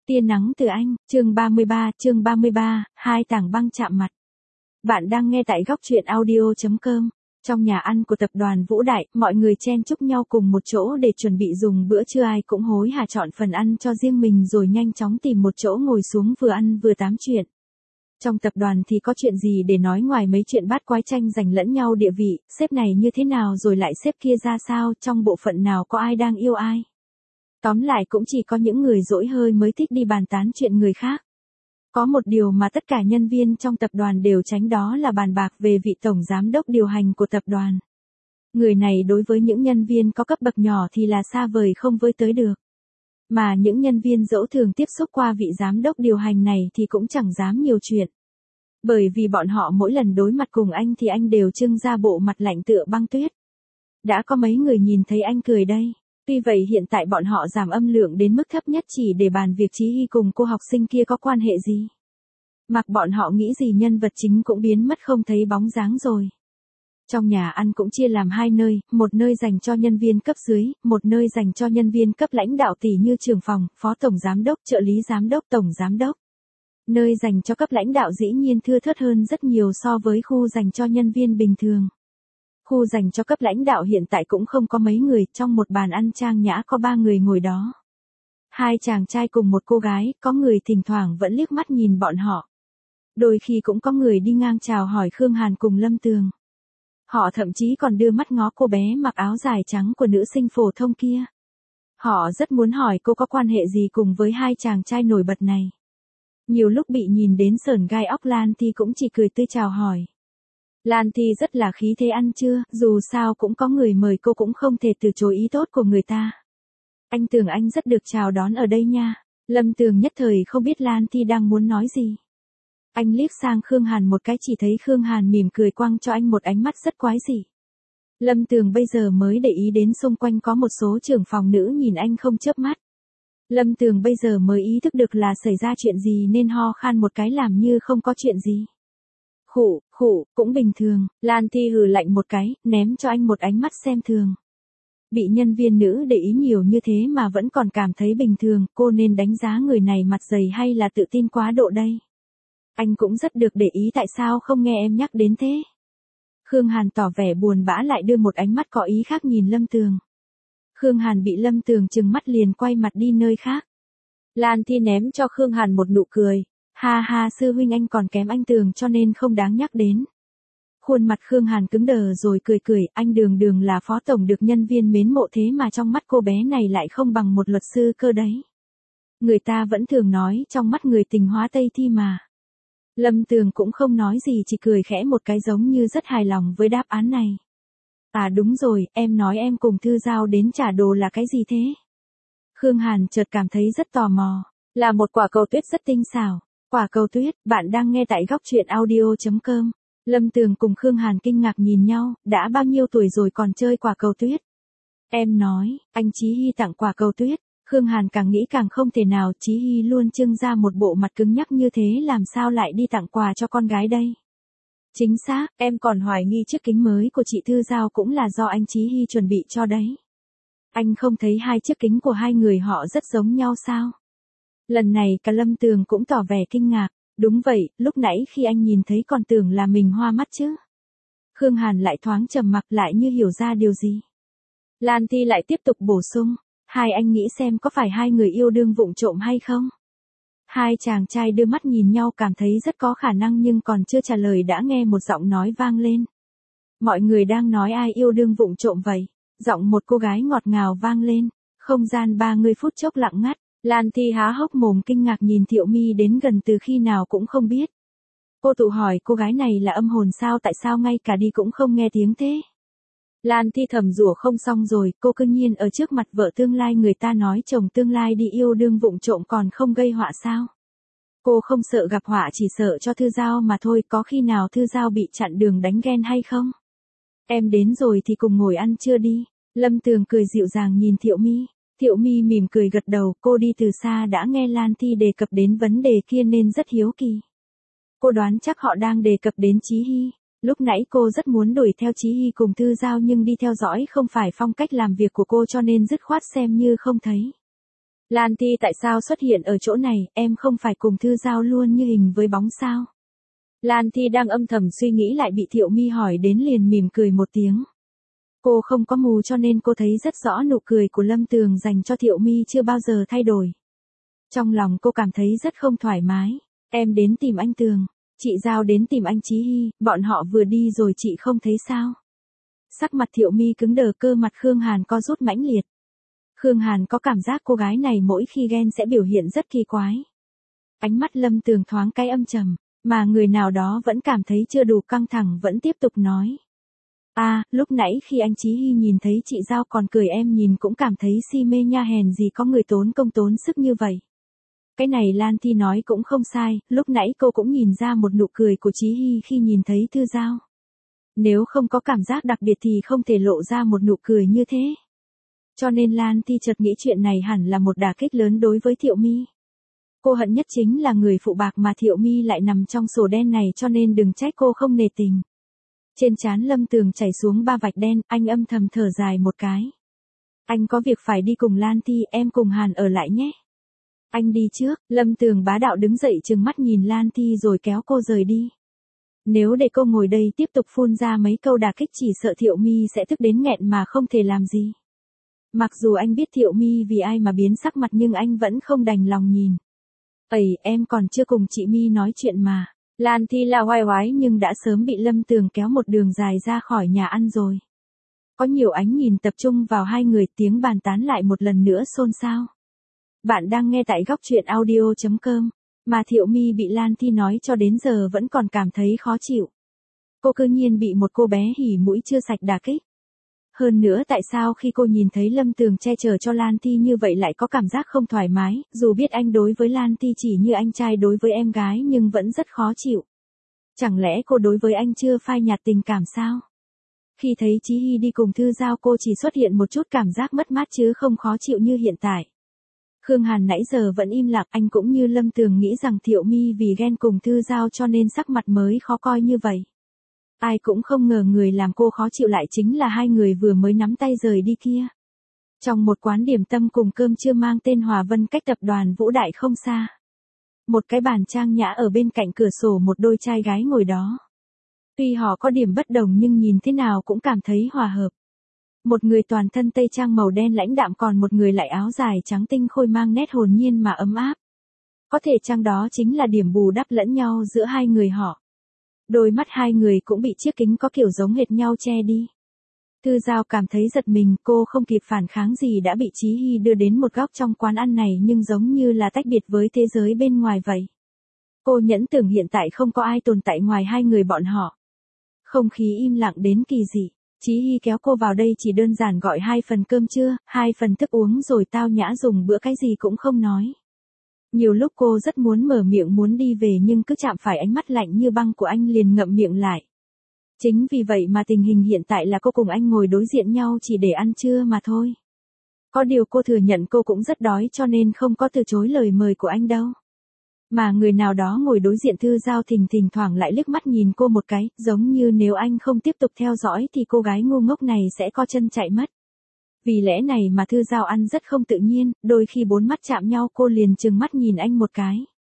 Tia nắng từ Anh, chương 33, hai tảng băng chạm mặt. Bạn đang nghe tại góc truyện audio.com. Trong nhà ăn của tập đoàn Vũ Đại, mọi người chen chúc nhau cùng một chỗ để chuẩn bị dùng bữa trưa, ai cũng hối hả chọn phần ăn cho riêng mình rồi nhanh chóng tìm một chỗ ngồi xuống vừa ăn vừa tám chuyện. Trong tập đoàn thì có chuyện gì để nói ngoài mấy chuyện bát quái tranh giành lẫn nhau địa vị, sếp này như thế nào rồi lại sếp kia ra sao, trong bộ phận nào có ai đang yêu ai. Tóm lại cũng chỉ có những người dỗi hơi mới thích đi bàn tán chuyện người khác. Có một điều mà tất cả nhân viên trong tập đoàn đều tránh, đó là bàn bạc về vị tổng giám đốc điều hành của tập đoàn. Người này đối với những nhân viên có cấp bậc nhỏ thì là xa vời không với tới được. Mà những nhân viên dẫu thường tiếp xúc qua vị giám đốc điều hành này thì cũng chẳng dám nhiều chuyện. Bởi vì bọn họ mỗi lần đối mặt cùng anh thì anh đều trưng ra bộ mặt lạnh tựa băng tuyết. Đã có mấy người nhìn thấy anh cười đây. Tuy vậy hiện tại bọn họ giảm âm lượng đến mức thấp nhất chỉ để bàn việc Chí Hy cùng cô học sinh kia có quan hệ gì. Mặc bọn họ nghĩ gì nhân vật chính cũng biến mất không thấy bóng dáng rồi. Trong nhà ăn cũng chia làm hai nơi, một nơi dành cho nhân viên cấp dưới, một nơi dành cho nhân viên cấp lãnh đạo tỷ như trưởng phòng, phó tổng giám đốc, trợ lý giám đốc, tổng giám đốc. Nơi dành cho cấp lãnh đạo dĩ nhiên thưa thớt hơn rất nhiều so với khu dành cho nhân viên bình thường. Khu dành cho cấp lãnh đạo hiện tại cũng không có mấy người, trong một bàn ăn trang nhã có 3 người ngồi đó. 2 chàng trai cùng một cô gái, có người thỉnh thoảng vẫn liếc mắt nhìn bọn họ. Đôi khi cũng có người đi ngang chào hỏi Khương Hàn cùng Lâm Tường. Họ thậm chí còn đưa mắt ngó cô bé mặc áo dài trắng của nữ sinh phổ thông kia. Họ rất muốn hỏi cô có quan hệ gì cùng với 2 chàng trai nổi bật này. Nhiều lúc bị nhìn đến sởn gai óc, Lan Thi cũng chỉ cười tươi chào hỏi. Lan Thi rất là khí thế, ăn chưa, dù sao cũng có người mời cô cũng không thể từ chối ý tốt của người ta. Anh Tường, anh rất được chào đón ở đây nha. Lâm Tường nhất thời không biết Lan Thi đang muốn nói gì. Anh liếc sang Khương Hàn một cái, chỉ thấy Khương Hàn mỉm cười quăng cho anh một ánh mắt rất quái dị. Lâm Tường bây giờ mới để ý đến xung quanh có một số trưởng phòng nữ nhìn anh không chớp mắt. Lâm Tường bây giờ mới ý thức được là xảy ra chuyện gì nên ho khan một cái làm như không có chuyện gì. Khụ, cũng bình thường. Lan Thi hừ lạnh một cái, ném cho anh một ánh mắt xem thường. Bị nhân viên nữ để ý nhiều như thế mà vẫn còn cảm thấy bình thường, cô nên đánh giá người này mặt dày hay là tự tin quá độ đây. Anh cũng rất được để ý, tại sao không nghe em nhắc đến thế. Khương Hàn tỏ vẻ buồn bã lại đưa một ánh mắt có ý khác nhìn Lâm Tường. Khương Hàn bị Lâm Tường trừng mắt liền quay mặt đi nơi khác. Lan Thi ném cho Khương Hàn một nụ cười. Ha ha, sư huynh anh còn kém anh Tường cho nên không đáng nhắc đến. Khuôn mặt Khương Hàn cứng đờ rồi cười, anh Đường là phó tổng được nhân viên mến mộ thế mà trong mắt cô bé này lại không bằng một luật sư cơ đấy. Người ta vẫn thường nói trong mắt người tình hóa Tây Thi mà. Lâm Tường cũng không nói gì, chỉ cười khẽ một cái giống như rất hài lòng với đáp án này. À đúng rồi, em nói em cùng Thư Giao đến trả đồ là cái gì thế? Khương Hàn chợt cảm thấy rất tò mò. Là một quả cầu tuyết rất tinh xảo. Quả cầu tuyết, bạn đang nghe tại góc truyện audio.com. Lâm Tường cùng Khương Hàn kinh ngạc nhìn nhau, đã bao nhiêu tuổi rồi còn chơi quả cầu tuyết? Em nói, anh Chí Hy tặng quả cầu tuyết. Khương Hàn càng nghĩ càng không thể nào, Chí Hy luôn trưng ra một bộ mặt cứng nhắc như thế làm sao lại đi tặng quà cho con gái đây? Chính xác, em còn hoài nghi chiếc kính mới của chị Thư Giao cũng là do anh Chí Hy chuẩn bị cho đấy. Anh không thấy 2 chiếc kính của 2 người họ rất giống nhau sao? Lần này cả Lâm Tường cũng tỏ vẻ kinh ngạc. Đúng vậy, lúc nãy khi anh nhìn thấy còn tưởng là mình hoa mắt chứ. Khương Hàn lại thoáng trầm mặc, lại như hiểu ra điều gì. Lan Thi lại tiếp tục bổ sung. Hai anh nghĩ xem có phải 2 người yêu đương vụng trộm hay không? 2 chàng trai đưa mắt nhìn nhau cảm thấy rất có khả năng, nhưng còn chưa trả lời đã nghe một giọng nói vang lên. Mọi người đang nói ai yêu đương vụng trộm vậy? Giọng một cô gái ngọt ngào vang lên. Không gian 30 phút chốc lặng ngắt. Lan Thi há hốc mồm kinh ngạc nhìn Thiệu My đến gần từ khi nào cũng không biết. Cô tự hỏi cô gái này là âm hồn sao, tại sao ngay cả đi cũng không nghe tiếng thế? Lan Thi thầm rủa không xong rồi, cô cư nhiên ở trước mặt vợ tương lai người ta nói chồng tương lai đi yêu đương vụng trộm còn không gây họa sao? Cô không sợ gặp họa, chỉ sợ cho Thư Giao mà thôi, có khi nào Thư Giao bị chặn đường đánh ghen hay không? Em đến rồi thì cùng ngồi ăn trưa đi. Lâm Tường cười dịu dàng nhìn Thiệu My. Thiệu My mỉm cười gật đầu, cô đi từ xa đã nghe Lan Thi đề cập đến vấn đề kia nên rất hiếu kỳ. Cô đoán chắc họ đang đề cập đến Chí Hy. Lúc nãy cô rất muốn đuổi theo Chí Hy cùng Thư Giao nhưng đi theo dõi không phải phong cách làm việc của cô cho nên dứt khoát xem như không thấy. Lan Thi tại sao xuất hiện ở chỗ này, em không phải cùng Thư Giao luôn như hình với bóng sao? Lan Thi đang âm thầm suy nghĩ lại bị Thiệu My hỏi đến liền mỉm cười một tiếng. Cô không có mù cho nên cô thấy rất rõ nụ cười của Lâm Tường dành cho Thiệu My chưa bao giờ thay đổi. Trong lòng cô cảm thấy rất không thoải mái. Em đến tìm anh Tường, chị Giao đến tìm anh Chí Hy, bọn họ vừa đi rồi chị không thấy sao? Sắc mặt Thiệu My cứng đờ, cơ mặt Khương Hàn co rút mãnh liệt. Khương Hàn có cảm giác cô gái này mỗi khi ghen sẽ biểu hiện rất kỳ quái. Ánh mắt Lâm Tường thoáng cái âm trầm, mà người nào đó vẫn cảm thấy chưa đủ căng thẳng vẫn tiếp tục nói. Lúc nãy khi anh Chí Hy nhìn thấy chị Giao còn cười em nhìn cũng cảm thấy si mê nha, hèn gì có người tốn công tốn sức như vậy. Cái này Lan Thi nói cũng không sai, lúc nãy cô cũng nhìn ra một nụ cười của Chí Hy khi nhìn thấy Thư Giao. Nếu không có cảm giác đặc biệt thì không thể lộ ra một nụ cười như thế. Cho nên Lan Thi chợt nghĩ chuyện này hẳn là một đả kích lớn đối với Thiệu My. Cô hận nhất chính là người phụ bạc mà Thiệu My lại nằm trong sổ đen này, cho nên đừng trách cô không nể tình. Trên trán Lâm Tường chảy xuống 3 vạch đen, anh âm thầm thở dài một cái. Anh có việc phải đi cùng Lan Thi, em cùng Hàn ở lại nhé. Anh đi trước. Lâm Tường bá đạo đứng dậy trừng mắt nhìn Lan Thi rồi kéo cô rời đi. Nếu để cô ngồi đây tiếp tục phun ra mấy câu đả kích chỉ sợ Thiệu My sẽ tức đến nghẹn mà không thể làm gì. Mặc dù anh biết Thiệu My vì ai mà biến sắc mặt nhưng anh vẫn không đành lòng nhìn. Em còn chưa cùng chị My nói chuyện mà. Lan Thi là oai oái nhưng đã sớm bị Lâm Tường kéo một đường dài ra khỏi nhà ăn rồi. Có nhiều ánh nhìn tập trung vào hai người, tiếng bàn tán lại một lần nữa xôn xao. Bạn đang nghe tại góc truyện audio.com, mà Thiệu My bị Lan Thi nói cho đến giờ vẫn còn cảm thấy khó chịu. Cô cứ nhiên bị một cô bé hỉ mũi chưa sạch đả kích. Hơn nữa tại sao khi cô nhìn thấy Lâm Tường che chở cho Lan Thi như vậy lại có cảm giác không thoải mái, dù biết anh đối với Lan Thi chỉ như anh trai đối với em gái nhưng vẫn rất khó chịu. Chẳng lẽ cô đối với anh chưa phai nhạt tình cảm sao? Khi thấy Chí Hy đi cùng Thư Giao cô chỉ xuất hiện một chút cảm giác mất mát chứ không khó chịu như hiện tại. Khương Hàn nãy giờ vẫn im lặng, anh cũng như Lâm Tường nghĩ rằng Thiệu My vì ghen cùng Thư Giao cho nên sắc mặt mới khó coi như vậy. Ai cũng không ngờ người làm cô khó chịu lại chính là hai người vừa mới nắm tay rời đi kia. Trong một quán điểm tâm cùng cơm trưa mang tên Hòa Vân cách tập đoàn Vũ Đại không xa. Một cái bàn trang nhã ở bên cạnh cửa sổ, một đôi trai gái ngồi đó. Tuy họ có điểm bất đồng nhưng nhìn thế nào cũng cảm thấy hòa hợp. Một người toàn thân tây trang màu đen lãnh đạm, còn một người lại áo dài trắng tinh khôi mang nét hồn nhiên mà ấm áp. Có thể chăng đó chính là điểm bù đắp lẫn nhau giữa hai người họ. Đôi mắt hai người cũng bị chiếc kính có kiểu giống hệt nhau che đi. Thư Giao cảm thấy giật mình, cô không kịp phản kháng gì đã bị Chí Hy đưa đến một góc trong quán ăn này nhưng giống như là tách biệt với thế giới bên ngoài vậy. Cô nhẫn tưởng hiện tại không có ai tồn tại ngoài hai người bọn họ. Không khí im lặng đến kỳ dị. Chí Hy kéo cô vào đây chỉ đơn giản gọi 2 phần cơm trưa, 2 phần thức uống rồi tao nhã dùng bữa, cái gì cũng không nói. Nhiều lúc cô rất muốn mở miệng muốn đi về nhưng cứ chạm phải ánh mắt lạnh như băng của anh liền ngậm miệng lại. Chính vì vậy mà tình hình hiện tại là cô cùng anh ngồi đối diện nhau chỉ để ăn trưa mà thôi. Có điều cô thừa nhận cô cũng rất đói cho nên không có từ chối lời mời của anh đâu. Mà người nào đó ngồi đối diện Thư Giao thỉnh thoảng lại liếc mắt nhìn cô một cái, giống như nếu anh không tiếp tục theo dõi thì cô gái ngu ngốc này sẽ co chân chạy mất. Vì lẽ này mà Thư Giao ăn rất không tự nhiên, đôi khi bốn mắt chạm nhau cô liền trừng mắt nhìn anh một cái.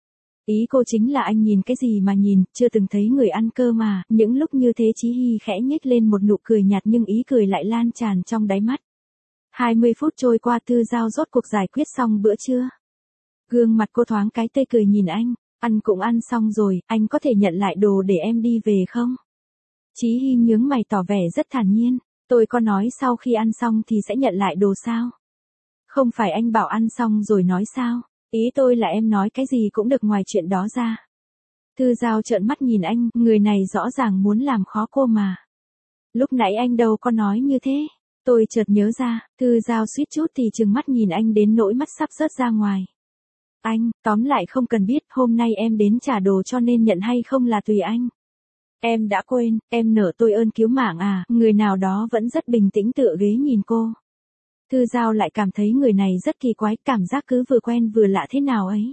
Ý cô chính là anh nhìn cái gì mà nhìn, chưa từng thấy người ăn cơ mà. Những lúc như thế Chí Hy khẽ nhếch lên một nụ cười nhạt nhưng ý cười lại lan tràn trong đáy mắt. 20 phút trôi qua, Thư Giao rốt cuộc giải quyết xong bữa trưa. Gương mặt cô thoáng cái tươi cười nhìn anh, ăn cũng ăn xong rồi, anh có thể nhận lại đồ để em đi về không? Chí Hy nhướng mày tỏ vẻ rất thản nhiên, tôi có nói sau khi ăn xong thì sẽ nhận lại đồ sao? Không phải anh bảo ăn xong rồi nói sao? Ý tôi là em nói cái gì cũng được ngoài chuyện đó ra. Thư Giao trợn mắt nhìn anh, người này rõ ràng muốn làm khó cô mà. Lúc nãy anh đâu có nói như thế. Tôi chợt nhớ ra, Thư Giao suýt chút thì trừng mắt nhìn anh đến nỗi mắt sắp rớt ra ngoài. Anh, tóm lại không cần biết, hôm nay em đến trả đồ cho nên nhận hay không là tùy anh. Em đã quên, em nợ tôi ơn cứu mạng à, người nào đó vẫn rất bình tĩnh tựa ghế nhìn cô. Thư Giao lại cảm thấy người này rất kỳ quái, cảm giác cứ vừa quen vừa lạ thế nào ấy.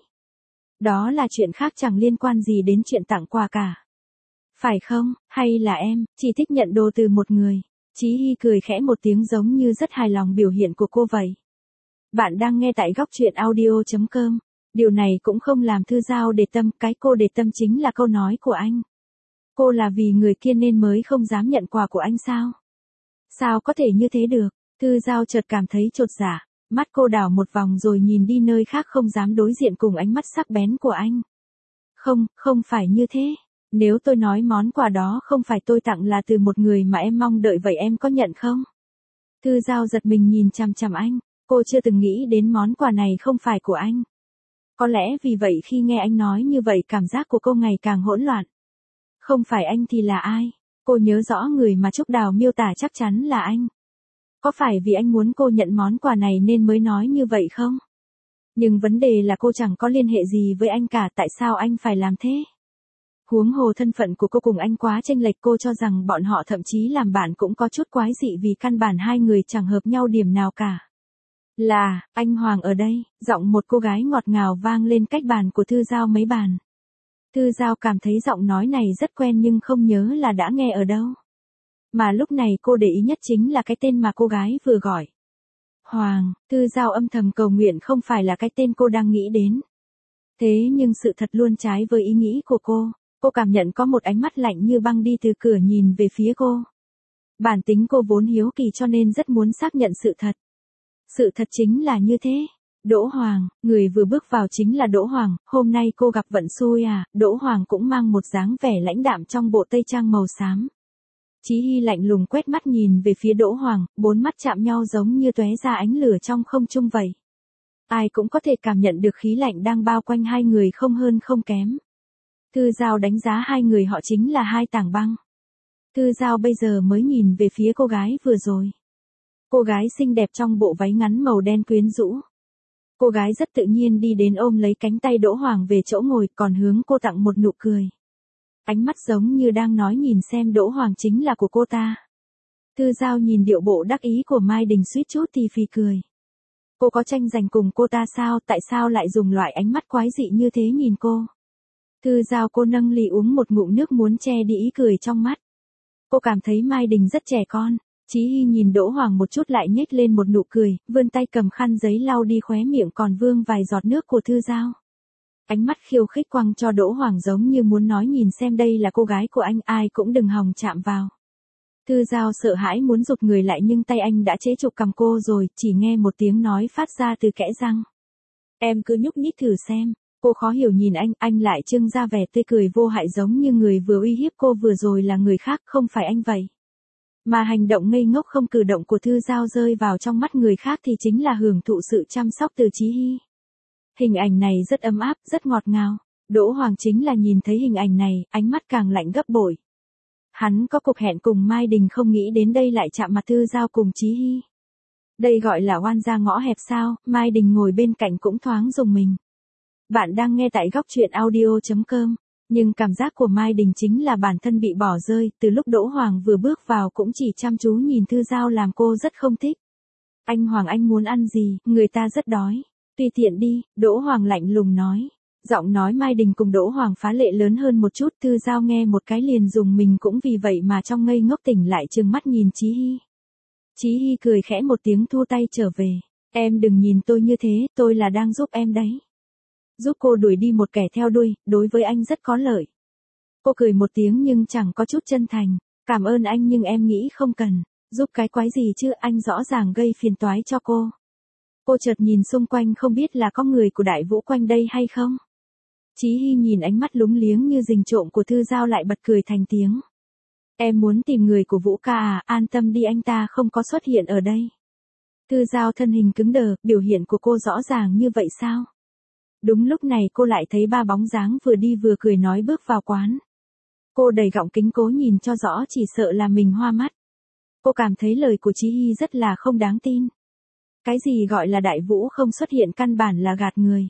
Đó là chuyện khác chẳng liên quan gì đến chuyện tặng quà cả. Phải không, hay là em, chỉ thích nhận đồ từ một người? Chí Hy cười khẽ một tiếng giống như rất hài lòng biểu hiện của cô vậy. Bạn đang nghe tại góc chuyện audio.com. Điều này cũng không làm Thư Giao để tâm, cái cô để tâm chính là câu nói của anh. Cô là vì người kia nên mới không dám nhận quà của anh sao? Sao có thể như thế được? Thư Giao chợt cảm thấy chột dạ, mắt cô đảo một vòng rồi nhìn đi nơi khác không dám đối diện cùng ánh mắt sắc bén của anh. Không phải như thế. Nếu tôi nói món quà đó không phải tôi tặng là từ một người mà em mong đợi vậy em có nhận không? Thư Giao giật mình nhìn chằm chằm anh, cô chưa từng nghĩ đến món quà này không phải của anh. Có lẽ vì vậy khi nghe anh nói như vậy cảm giác của cô ngày càng hỗn loạn. Không phải anh thì là ai? Cô nhớ rõ người mà Trúc Đào miêu tả chắc chắn là anh. Có phải vì anh muốn cô nhận món quà này nên mới nói như vậy không? Nhưng vấn đề là cô chẳng có liên hệ gì với anh cả, tại sao anh phải làm thế? Huống hồ thân phận của cô cùng anh quá chênh lệch, cô cho rằng bọn họ thậm chí làm bạn cũng có chút quái dị vì căn bản hai người chẳng hợp nhau điểm nào cả. Là, anh Hoàng ở đây, giọng một cô gái ngọt ngào vang lên cách bàn của Thư Giao mấy bàn. Thư Giao cảm thấy giọng nói này rất quen nhưng không nhớ là đã nghe ở đâu. Mà lúc này cô để ý nhất chính là cái tên mà cô gái vừa gọi. Hoàng, Thư Giao âm thầm cầu nguyện không phải là cái tên cô đang nghĩ đến. Thế nhưng sự thật luôn trái với ý nghĩ của cô. Cô cảm nhận có một ánh mắt lạnh như băng đi từ cửa nhìn về phía cô. Bản tính cô vốn hiếu kỳ cho nên rất muốn xác nhận sự thật. Sự thật chính là như thế. Đỗ Hoàng, người vừa bước vào chính là Đỗ Hoàng, hôm nay cô gặp vận xui à? Đỗ Hoàng cũng mang một dáng vẻ lãnh đạm trong bộ tây trang màu xám. Chí Hy lạnh lùng quét mắt nhìn về phía Đỗ Hoàng, bốn mắt chạm nhau giống như tóe ra ánh lửa trong không trung vậy. Ai cũng có thể cảm nhận được khí lạnh đang bao quanh hai người không hơn không kém. Thư Giao đánh giá hai người họ chính là hai tảng băng. Thư Giao bây giờ mới nhìn về phía cô gái vừa rồi. Cô gái xinh đẹp trong bộ váy ngắn màu đen quyến rũ. Cô gái rất tự nhiên đi đến ôm lấy cánh tay Đỗ Hoàng về chỗ ngồi còn hướng cô tặng một nụ cười. Ánh mắt giống như đang nói nhìn xem Đỗ Hoàng chính là của cô ta. Thư Giao nhìn điệu bộ đắc ý của Mai Đình suýt chút thì phì cười. Cô có tranh giành cùng cô ta sao, tại sao lại dùng loại ánh mắt quái dị như thế nhìn cô? Thư Giao cô nâng ly uống một ngụm nước muốn che đi ý cười trong mắt. Cô cảm thấy Mai Đình rất trẻ con. Chí Hy nhìn Đỗ Hoàng một chút lại nhếch lên một nụ cười, vươn tay cầm khăn giấy lau đi khóe miệng còn vương vài giọt nước của Thư Giao. Ánh mắt khiêu khích quăng cho Đỗ Hoàng giống như muốn nói nhìn xem đây là cô gái của anh, ai cũng đừng hòng chạm vào. Thư Giao sợ hãi muốn giục người lại nhưng tay anh đã chế trụ cầm cô rồi, chỉ nghe một tiếng nói phát ra từ kẽ răng. Em cứ nhúc nhích thử xem. Cô khó hiểu nhìn anh lại trưng ra vẻ tươi cười vô hại giống như người vừa uy hiếp cô vừa rồi là người khác, không phải anh vậy. Mà hành động ngây ngốc không cử động của Thư Giao rơi vào trong mắt người khác thì chính là hưởng thụ sự chăm sóc từ Chí Hy. Hình ảnh này rất ấm áp, rất ngọt ngào. Đỗ Hoàng chính là nhìn thấy hình ảnh này, ánh mắt càng lạnh gấp bội. Hắn có cuộc hẹn cùng Mai Đình không nghĩ đến đây lại chạm mặt Thư Giao cùng Chí Hy. Đây gọi là oan ra ngõ hẹp sao? Mai Đình ngồi bên cạnh cũng thoáng rùng mình. Bạn đang nghe tại góc chuyện audio.com. Nhưng cảm giác của Mai Đình chính là bản thân bị bỏ rơi, từ lúc Đỗ Hoàng vừa bước vào cũng chỉ chăm chú nhìn Thư Giao làm cô rất không thích. Anh Hoàng anh muốn ăn gì, người ta rất đói. Tùy tiện đi, Đỗ Hoàng lạnh lùng nói. Giọng nói Mai Đình cùng Đỗ Hoàng phá lệ lớn hơn một chút, Thư Giao nghe một cái liền dùng mình cũng vì vậy mà trong ngây ngốc tỉnh lại trừng mắt nhìn Chí Hy. Chí Hy cười khẽ một tiếng thu tay trở về. Em đừng nhìn tôi như thế, tôi là đang giúp em đấy. Giúp cô đuổi đi một kẻ theo đuôi, đối với anh rất có lợi. Cô cười một tiếng nhưng chẳng có chút chân thành. Cảm ơn anh nhưng em nghĩ không cần. Giúp cái quái gì chứ, anh rõ ràng gây phiền toái cho cô. Cô chợt nhìn xung quanh không biết là có người của Đại Vũ quanh đây hay không. Chí Hy nhìn ánh mắt lúng liếng như rình trộm của Thư Giao lại bật cười thành tiếng. Em muốn tìm người của Vũ ca à, an tâm đi anh ta không có xuất hiện ở đây. Thư Giao thân hình cứng đờ, biểu hiện của cô rõ ràng như vậy sao? Đúng lúc này cô lại thấy ba bóng dáng vừa đi vừa cười nói bước vào quán. Cô đầy gọng kính cố nhìn cho rõ chỉ sợ là mình hoa mắt. Cô cảm thấy lời của Chí Hy rất là không đáng tin. Cái gì gọi là Đại Vũ không xuất hiện căn bản là gạt người.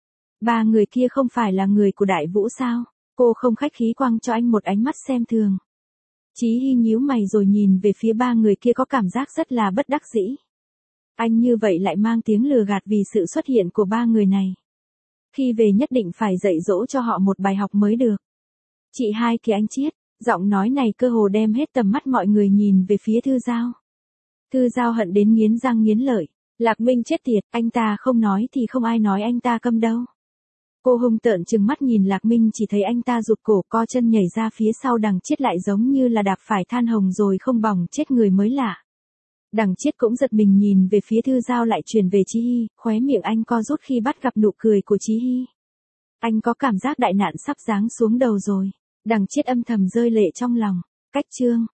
Ba người kia không phải là người của Đại Vũ sao? Cô không khách khí quăng cho anh một ánh mắt xem thường. Chí Hy nhíu mày rồi nhìn về phía ba người kia có cảm giác rất là bất đắc dĩ. Anh như vậy lại mang tiếng lừa gạt vì sự xuất hiện của ba người này. Khi về nhất định phải dạy dỗ cho họ một bài học mới được. Chị hai kìa anh Chiết, giọng nói này cơ hồ đem hết tầm mắt mọi người nhìn về phía Thư Giao. Thư Giao hận đến nghiến răng nghiến lợi. Lạc Minh chết tiệt, anh ta không nói thì không ai nói anh ta câm đâu. Cô hung tợn trừng mắt nhìn Lạc Minh, chỉ thấy anh ta rụt cổ co chân nhảy ra phía sau Đằng Chiết, lại giống như là đạp phải than hồng rồi không bỏng chết người mới lạ. Đằng Chiết cũng giật mình nhìn về phía Thư Giao lại chuyển về Chí Hy, khóe miệng anh co rút khi bắt gặp nụ cười của Chí Hy. Anh có cảm giác đại nạn sắp giáng xuống đầu rồi. Đằng Chiết âm thầm rơi lệ trong lòng. Cách chương